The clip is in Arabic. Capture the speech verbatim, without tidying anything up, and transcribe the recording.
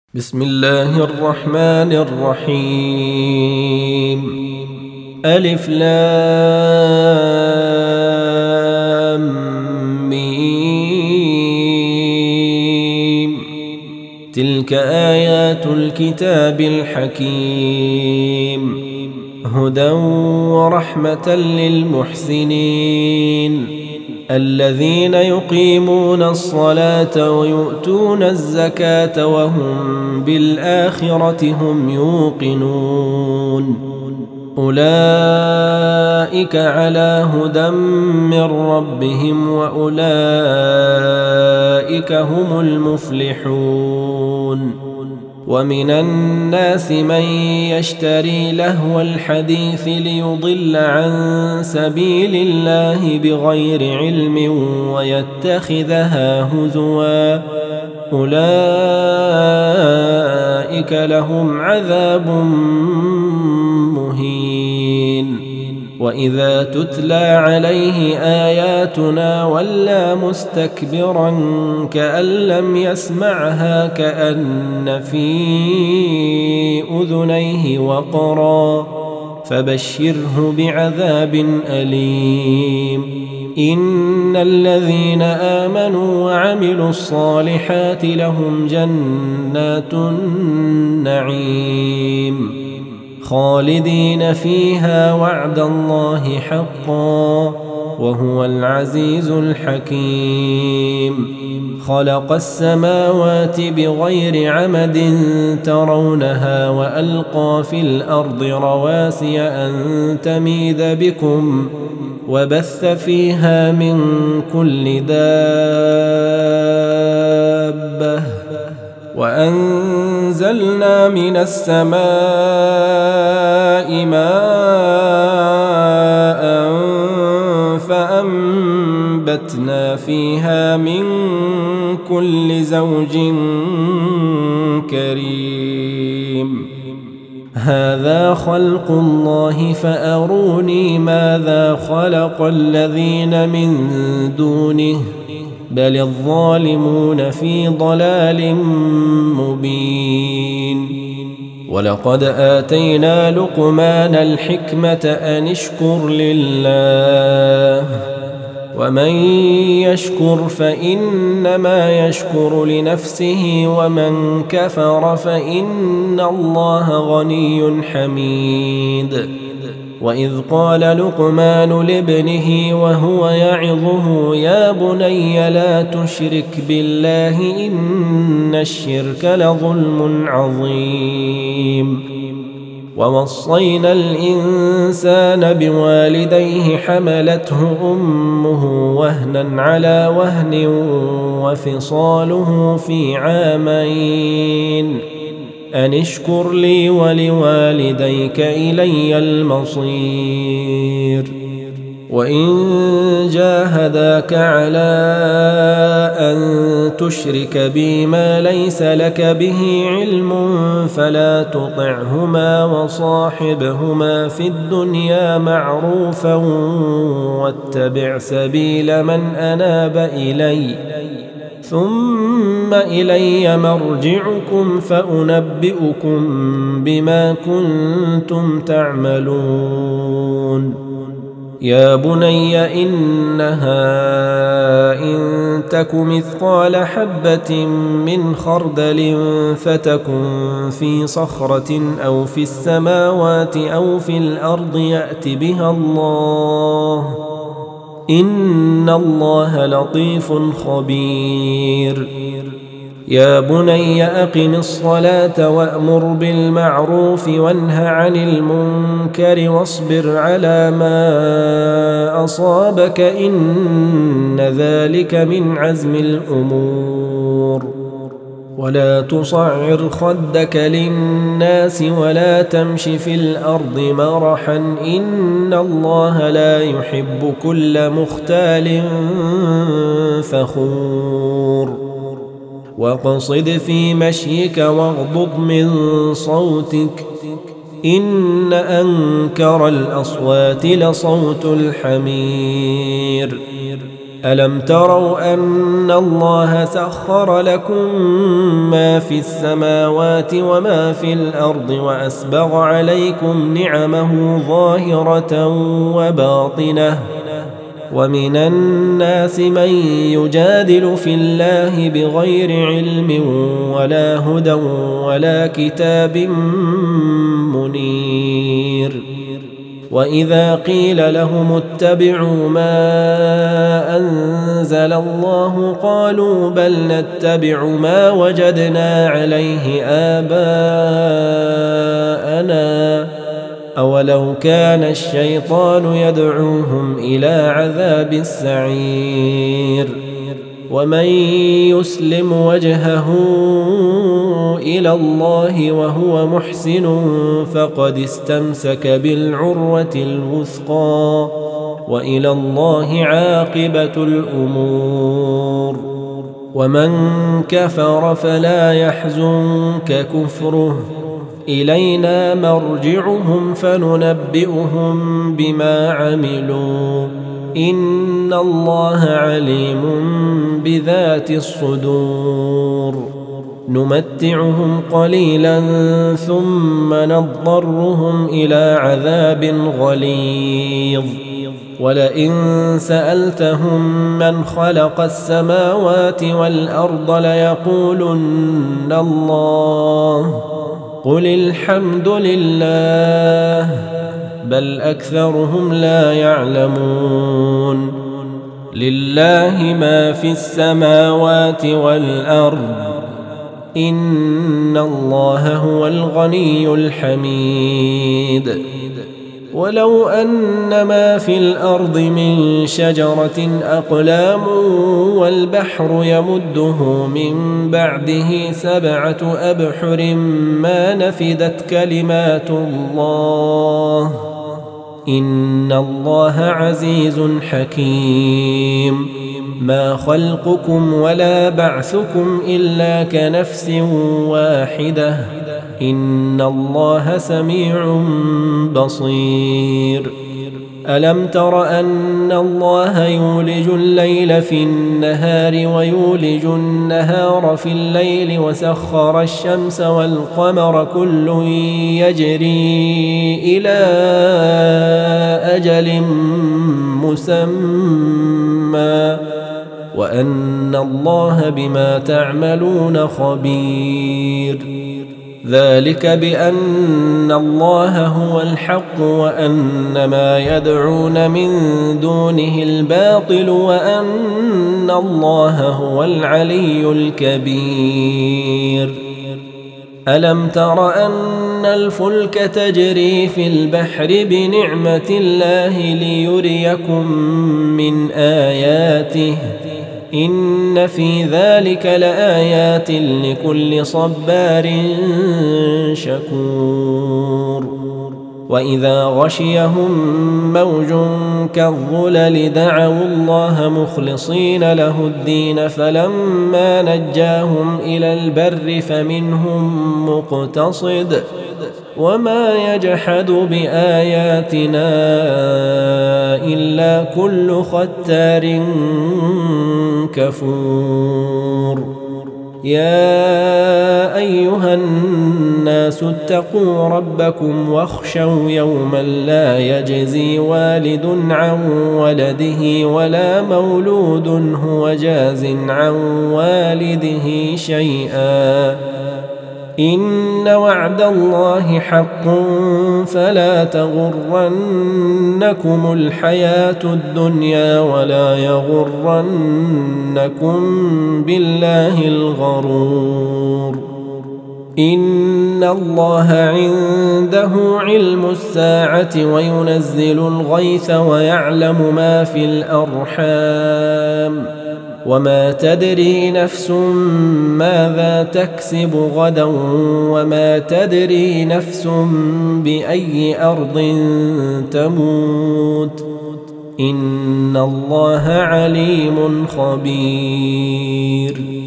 بسم الله الرحمن الرحيم. ألف لام ميم. تلك آيات الكتاب الحكيم، هدى ورحمة للمحسنين الذين يقيمون الصلاة ويؤتون الزكاة وهم بالآخرة هم يوقنون. أولئك على هدى من ربهم وأولئك هم المفلحون. ومن الناس من يشتري لهو الحديث ليضل عن سبيل الله بغير علم ويتخذها هزوا، أولئك لهم عذاب مهين. وإذا تتلى عليه آياتنا ولى مستكبرا كأن لم يسمعها كأن في أذنيه وقرا، فبشره بعذاب أليم. إن الذين آمنوا وعملوا الصالحات لهم جنات النعيم خالدين فيها وعد الله حقا وهو العزيز الحكيم. خلق السماوات بغير عمد ترونها وألقى في الأرض رواسي أن تميد بكم وبث فيها من كل دابة وأنزلنا من السماء ماء فأنبتنا فيها من كل زوج كريم. هذا خلق الله فأروني ماذا خلق الذين من دونه بل الظالمون في ضلال مبين. ولقد آتينا لقمان الحكمة أن اشكر لله ومن يشكر فإنما يشكر لنفسه ومن كفر فإن الله غني حميد. وإذ قال لقمان لابنه وهو يعظه يا بني لا تشرك بالله إن الشرك لظلم عظيم. ووصينا الإنسان بوالديه حملته أمه وهنا على وهن وفصاله في عامين أن اشكر لي ولوالديك إلي المصير. وإن جاهداك على أن تشرك بي ما ليس لك به علم فلا تطعهما وصاحبهما في الدنيا معروفا واتبع سبيل من أناب إلي ثم إلي مرجعكم فأنبئكم بما كنتم تعملون. يا بني إنها إن تك مثقال حبة من خردل فتكن في صخرة أو في السماوات أو في الأرض يأت بها الله إن الله لطيف خبير. يا بني أقم الصلاة وأمر بالمعروف وانه عن المنكر واصبر على ما أصابك إن ذلك من عزم الأمور. ولا تصعر خدك للناس ولا تمش في الأرض مرحا إن الله لا يحب كل مختال فخور. واقصد في مشيك واغضض من صوتك إن أنكر الأصوات لصوت الحمير. ألم تروا أن الله سخر لكم ما في السماوات وما في الأرض وأسبغ عليكم نعمه ظاهرة وباطنة ومن الناس من يجادل في الله بغير علم ولا هدى ولا كتاب منير وإذا قيل لهم اتبعوا ما أنزل الله قالوا بل نتبع ما وجدنا عليه آباءنا أولو كان الشيطان يدعوهم إلى عذاب السعير ومن يسلم وجهه إلى الله وهو محسن فقد استمسك بالعروة الوثقى وإلى الله عاقبة الأمور ومن كفر فلا يحزنك كفره إلينا مرجعهم فننبئهم بما عملوا إن الله عليم بذات الصدور نمتعهم قليلا ثم نضطرهم إلى عذاب غليظ ولئن سألتهم من خلق السماوات والأرض ليقولن الله قل الحمد لله بل أكثرهم لا يعلمون لله ما في السماوات والأرض إن الله هو الغني الحميد ولو أن ما في الأرض من شجرة أقلام والبحر يمده من بعده سبعة أبحر ما نفدت كلمات الله إن الله عزيز حكيم ما خلقكم ولا بعثكم إلا كنفس واحدة إن الله سميع بصير ألم تر أن الله يولج الليل في النهار ويولج النهار في الليل وسخر الشمس والقمر كل يجري إلى أجل مسمى وأن الله بما تعملون خبير ذلك بأن الله هو الحق وأن ما يدعون من دونه الباطل وأن الله هو العلي الكبير ألم تر أن الفلك تجري في البحر بنعمة الله ليريكم من آياته إن في ذلك لآيات لكل صبار شكور وإذا غشيهم موج كالظلل دعوا الله مخلصين له الدين فلما نجاهم إلى البر فمنهم مقتصد وما يجحد بآياتنا إلا كل ختار كفور يا أيها الناس اتقوا ربكم واخشوا يوما لا يجزي والد عن ولده ولا مولود هو جاز عن والده شيئا إن وعد الله حق فلا تغرنكم الحياة الدنيا ولا يغرنكم بالله الغرور إن الله عنده علم الساعة وينزل الغيث ويعلم ما في الأرحام وما تدري نفس ماذا تكسب غدا وما تدري نفس بأي أرض تموت إن الله عليم خبير